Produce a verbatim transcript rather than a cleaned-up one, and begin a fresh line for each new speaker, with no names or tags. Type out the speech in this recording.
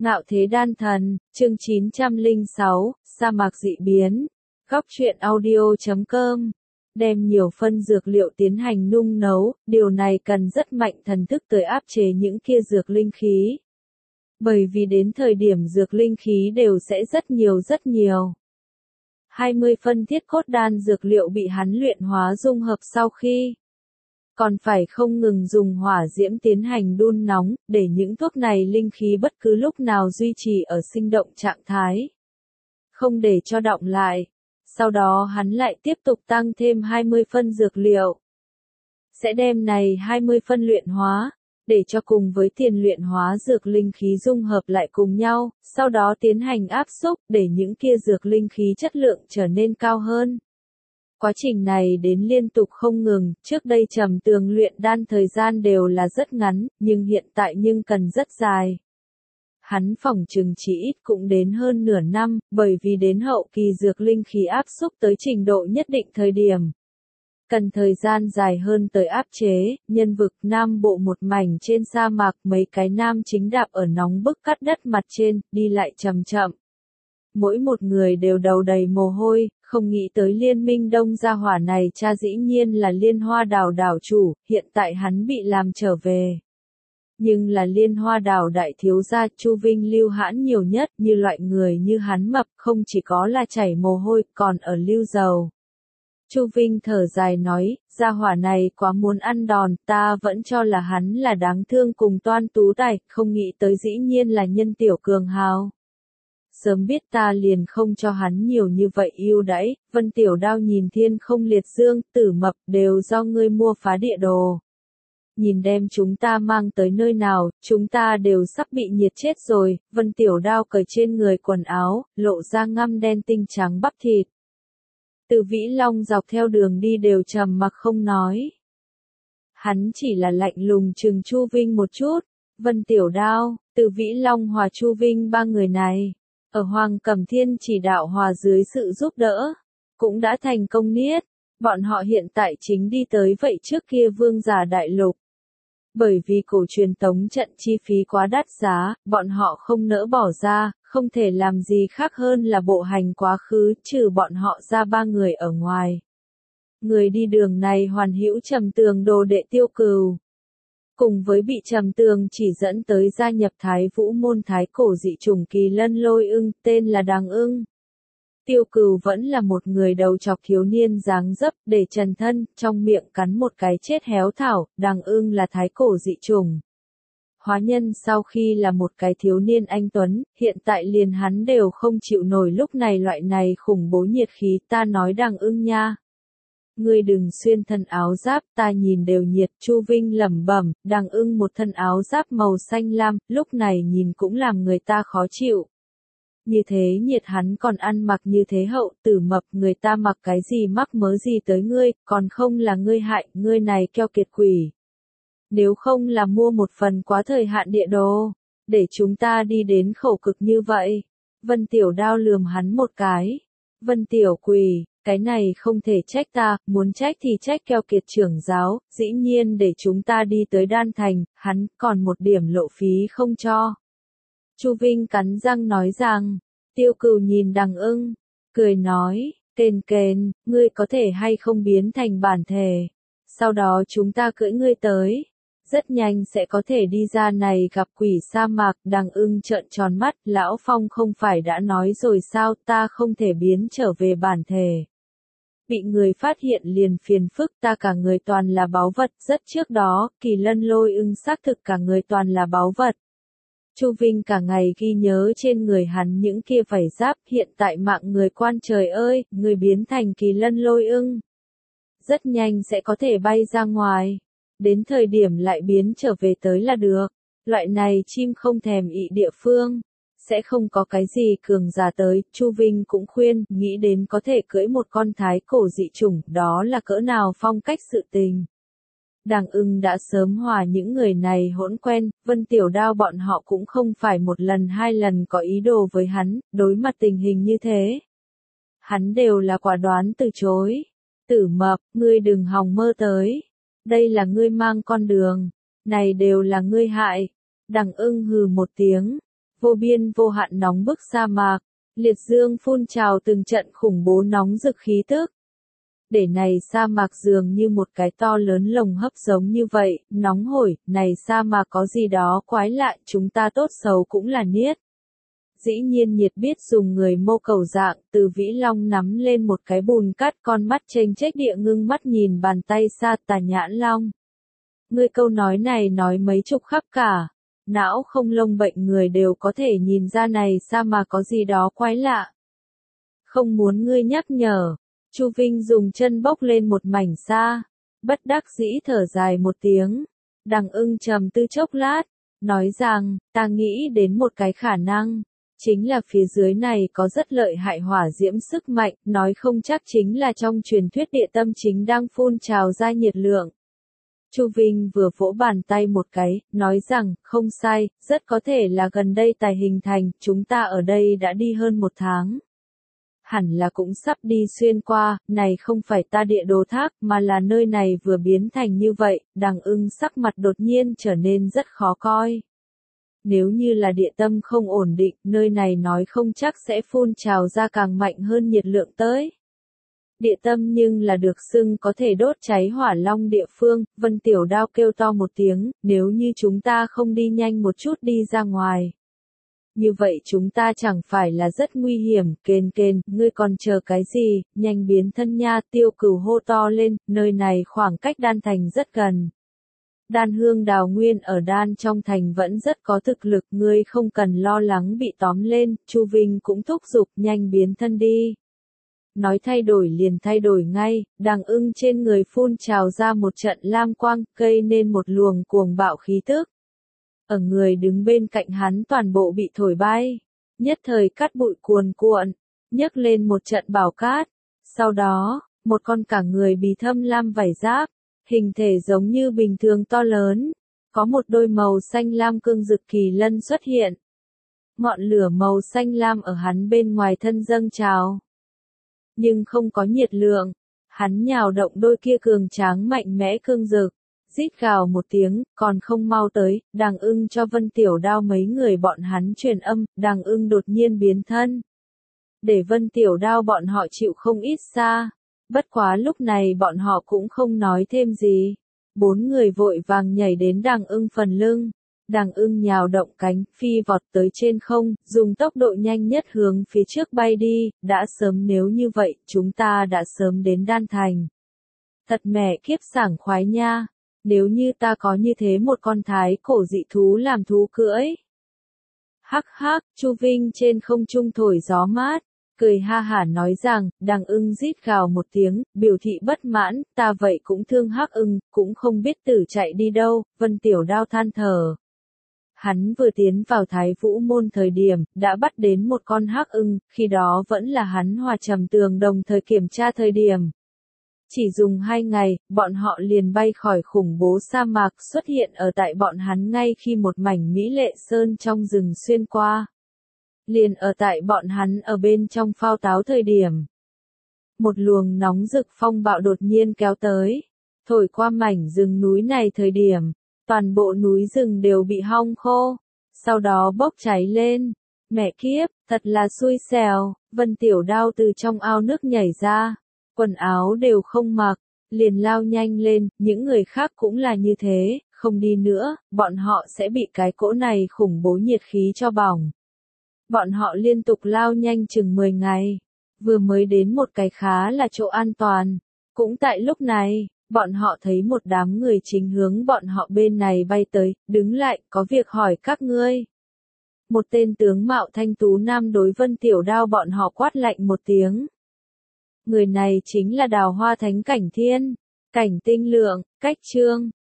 Ngạo thế đan thần, chương chín trăm lẻ sáu, sa mạc dị biến. Góc truyện audio chấm com. Đem nhiều phân dược liệu tiến hành nung nấu, điều này cần rất mạnh thần thức tới áp chế những kia dược linh khí. Bởi vì đến thời điểm dược linh khí đều sẽ rất nhiều rất nhiều. hai mươi phân thiết cốt đan dược liệu bị hắn luyện hóa dung hợp sau khi còn phải không ngừng dùng hỏa diễm tiến hành đun nóng, để những thuốc này linh khí bất cứ lúc nào duy trì ở sinh động trạng thái. Không để cho đọng lại. Sau đó hắn lại tiếp tục tăng thêm hai mươi phân dược liệu. Sẽ đem này hai mươi phân luyện hóa, để cho cùng với tiền luyện hóa dược linh khí dung hợp lại cùng nhau, sau đó tiến hành áp xúc để những kia dược linh khí chất lượng trở nên cao hơn. Quá trình này đến liên tục không ngừng, trước đây Trầm Tường luyện đan thời gian đều là rất ngắn, nhưng hiện tại nhưng cần rất dài. Hắn phỏng chừng chỉ ít cũng đến hơn nửa năm, bởi vì đến hậu kỳ dược linh khí áp xúc tới trình độ nhất định thời điểm. Cần thời gian dài hơn tới áp chế, nhân vực Nam Bộ một mảnh trên sa mạc mấy cái nam chính đạp ở nóng bức cắt đất mặt trên, đi lại chậm chậm. Mỗi một người đều đầu đầy mồ hôi, không nghĩ tới liên minh đông gia hỏa này cha dĩ nhiên là Liên Hoa đảo đảo chủ, hiện tại hắn bị làm trở về. Nhưng là Liên Hoa đảo đại thiếu gia Chu Vinh lưu hãn nhiều nhất, như loại người như hắn mập không chỉ có là chảy mồ hôi, còn ở lưu dầu. Chu Vinh thở dài nói, gia hỏa này quá muốn ăn đòn, ta vẫn cho là hắn là đáng thương cùng toan tú tài, không nghĩ tới dĩ nhiên là nhân tiểu cường hào. Sớm biết ta liền không cho hắn nhiều như vậy yêu đãi, Vân Tiểu Đao nhìn Thiên Không Liệt Dương, Tử Mập đều do ngươi mua phá địa đồ. Nhìn đem chúng ta mang tới nơi nào, chúng ta đều sắp bị nhiệt chết rồi, Vân Tiểu Đao cởi trên người quần áo, lộ ra ngăm đen tinh trắng bắp thịt. Từ Vĩ Long dọc theo đường đi đều trầm mặc không nói. Hắn chỉ là lạnh lùng trừng Chu Vinh một chút, Vân Tiểu Đao, Từ Vĩ Long hòa Chu Vinh ba người này. Ở Hoàng Cẩm Thiên chỉ đạo hòa dưới sự giúp đỡ, cũng đã thành công niết, bọn họ hiện tại chính đi tới vậy trước kia vương giả đại lục. Bởi vì cổ truyền tống trận chi phí quá đắt giá, bọn họ không nỡ bỏ ra, không thể làm gì khác hơn là bộ hành quá khứ, trừ bọn họ ra ba người ở ngoài. Người đi đường này hoàn hữu Trầm Tường đồ đệ Tiêu Cừu. Cùng với bị Trầm Tường chỉ dẫn tới gia nhập Thái Vũ môn thái cổ dị chủng kỳ lân lôi ưng, tên là Đằng Ưng. Tiêu Cừu vẫn là một người đầu chọc thiếu niên dáng dấp, để trần thân, trong miệng cắn một cái chết héo thảo, Đằng Ưng là thái cổ dị chủng. Hóa nhân sau khi là một cái thiếu niên anh tuấn, hiện tại liền hắn đều không chịu nổi lúc này loại này khủng bố nhiệt khí, ta nói Đằng Ưng nha. Ngươi đừng xuyên thân áo giáp, ta nhìn đều nhiệt, Chu Vinh lẩm bẩm, Đằng Ưng một thân áo giáp màu xanh lam, lúc này nhìn cũng làm người ta khó chịu. Như thế nhiệt hắn còn ăn mặc như thế hậu, Tử Mập, người ta mặc cái gì mắc mớ gì tới ngươi, còn không là ngươi hại, ngươi này keo kiệt quỷ. Nếu không là mua một phần quá thời hạn địa đồ, để chúng ta đi đến khổ cực như vậy. Vân Tiểu Đao lườm hắn một cái. Vân Tiểu quỷ. Cái này không thể trách ta, muốn trách thì trách keo kiệt trưởng giáo, dĩ nhiên để chúng ta đi tới Đan Thành, hắn còn một điểm lộ phí không cho. Chu Vinh cắn răng nói rằng, Tiêu Cừu nhìn Đằng Ưng, cười nói, kền kền, ngươi có thể hay không biến thành bản thể, sau đó chúng ta cưỡi ngươi tới. Rất nhanh sẽ có thể đi ra này gặp quỷ sa mạc. Đằng Ưng trợn tròn mắt, Lão Phong không phải đã nói rồi sao, ta không thể biến trở về bản thể. Bị người phát hiện liền phiền phức, ta cả người toàn là báu vật, rất trước đó, kỳ lân lôi ưng xác thực cả người toàn là báu vật. Chu Vinh cả ngày ghi nhớ trên người hắn những kia vảy giáp, hiện tại mạng người quan trời ơi, người biến thành kỳ lân lôi ưng. Rất nhanh sẽ có thể bay ra ngoài. Đến thời điểm lại biến trở về tới là được. Loại này chim không thèm ị địa phương. Sẽ không có cái gì cường giả tới, Chu Vinh cũng khuyên, nghĩ đến có thể cưỡi một con thái cổ dị chủng, đó là cỡ nào phong cách sự tình. Đằng Ưng đã sớm hòa những người này hỗn quen, Vân Tiểu Đao bọn họ cũng không phải một lần hai lần có ý đồ với hắn, đối mặt tình hình như thế. Hắn đều là quả đoán từ chối. Tử Mập, ngươi đừng hòng mơ tới. Đây là ngươi mang con đường. Này đều là ngươi hại. Đằng Ưng hừ một tiếng. vô biên vô hạn nóng bức sa mạc, liệt dương phun trào từng trận khủng bố nóng rực khí tức. Để này sa mạc dường như một cái to lớn lồng hấp giống như vậy, nóng hổi, này sa mạc có gì đó quái lạ, chúng ta tốt xấu cũng là niết. Dĩ nhiên nhiệt biết dùng người mô cầu dạng, từ Vĩ Long nắm lên một cái bùn cát, con mắt chênh chếch địa ngưng mắt nhìn bàn tay sa Tà Nhãn Long. Ngươi câu nói này nói mấy chục khắp cả, não không lông bệnh người đều có thể nhìn ra này sa mà có gì đó quái lạ. Không muốn ngươi nhắc nhở, Chu Vinh dùng chân bốc lên một mảnh sa, bất đắc dĩ thở dài một tiếng. Đằng Ưng trầm tư chốc lát, nói rằng, ta nghĩ đến một cái khả năng. Chính là phía dưới này có rất lợi hại hỏa diễm sức mạnh, nói không chắc chính là trong truyền thuyết địa tâm chính đang phun trào ra nhiệt lượng. Chu Vinh vừa vỗ bàn tay một cái, nói rằng, không sai, rất có thể là gần đây tài hình thành, chúng ta ở đây đã đi hơn một tháng. Hẳn là cũng sắp đi xuyên qua, này không phải ta địa đồ thác, mà là nơi này vừa biến thành như vậy, Đằng Ưng sắc mặt đột nhiên trở nên rất khó coi. Nếu như là địa tâm không ổn định, nơi này nói không chắc sẽ phun trào ra càng mạnh hơn nhiệt lượng tới. Địa tâm nhưng là được xưng có thể đốt cháy hỏa long địa phương, Vân Tiểu Đao kêu to một tiếng, nếu như chúng ta không đi nhanh một chút đi ra ngoài. Như vậy chúng ta chẳng phải là rất nguy hiểm, kền kền, ngươi còn chờ cái gì, nhanh biến thân nha, Tiêu Cửu hô to lên, nơi này khoảng cách Đan Thành rất gần. Đan Hương Đào Nguyên ở Đan trong thành vẫn rất có thực lực, ngươi không cần lo lắng bị tóm lên, Chu Vinh cũng thúc giục, nhanh biến thân đi. Nói thay đổi liền thay đổi ngay, Đằng Ưng trên người phun trào ra một trận lam quang, gây nên một luồng cuồng bạo khí tức. Ở người đứng bên cạnh hắn toàn bộ bị thổi bay, nhất thời cát bụi cuồn cuộn, nhấc lên một trận bão cát. Sau đó, một con cả người bì thâm lam vảy giáp, hình thể giống như bình thường to lớn, có một đôi màu xanh lam cương rực kỳ lân xuất hiện. Ngọn lửa màu xanh lam ở hắn bên ngoài thân dâng trào, nhưng không có nhiệt lượng, hắn nhào động đôi kia cường tráng mạnh mẽ cương rực, rít gào một tiếng, còn không mau tới, Đằng Ưng cho Vân Tiểu Đao mấy người bọn hắn truyền âm, Đằng Ưng đột nhiên biến thân. Để Vân Tiểu Đao bọn họ chịu không ít xa, bất quá lúc này bọn họ cũng không nói thêm gì. Bốn người vội vàng nhảy đến Đằng Ưng phần lưng. Đằng Ưng nhào động cánh, phi vọt tới trên không, dùng tốc độ nhanh nhất hướng phía trước bay đi, đã sớm nếu như vậy, chúng ta đã sớm đến Đan Thành. Thật mẹ kiếp sảng khoái nha, nếu như ta có như thế một con thái cổ dị thú làm thú cưỡi. Hắc hắc, Chu Vinh trên không trung thổi gió mát, cười ha hả nói rằng, Đằng Ưng rít gào một tiếng, biểu thị bất mãn, ta vậy cũng thương Hắc Ưng, cũng không biết tử chạy đi đâu, Vân Tiểu Đao than thở. Hắn vừa tiến vào Thái Vũ môn thời điểm, đã bắt đến một con hắc ưng, khi đó vẫn là hắn hòa Trầm Tường đồng thời kiểm tra thời điểm. Chỉ dùng hai ngày, bọn họ liền bay khỏi khủng bố sa mạc xuất hiện ở tại bọn hắn ngay khi một mảnh Mỹ Lệ Sơn trong rừng xuyên qua. Liền ở tại bọn hắn ở bên trong phao táo thời điểm. Một luồng nóng rực phong bạo đột nhiên kéo tới, thổi qua mảnh rừng núi này thời điểm. Toàn bộ núi rừng đều bị hong khô, sau đó bốc cháy lên. Mẹ kiếp, thật là xui xẻo, Vân Tiểu Đao từ trong ao nước nhảy ra, quần áo đều không mặc, liền lao nhanh lên, những người khác cũng là như thế, không đi nữa, bọn họ sẽ bị cái cỗ này khủng bố nhiệt khí cho bỏng. Bọn họ liên tục lao nhanh chừng mười ngày, vừa mới đến một cái khá là chỗ an toàn, cũng tại lúc này. Bọn họ thấy một đám người chính hướng bọn họ bên này bay tới, đứng lại, có việc hỏi các ngươi. Một tên tướng mạo thanh tú nam đối Vân Tiểu Đao bọn họ quát lạnh một tiếng. Người này chính là Đào Hoa Thánh Cảnh Thiên, Cảnh Tinh Lượng, Cách Trương.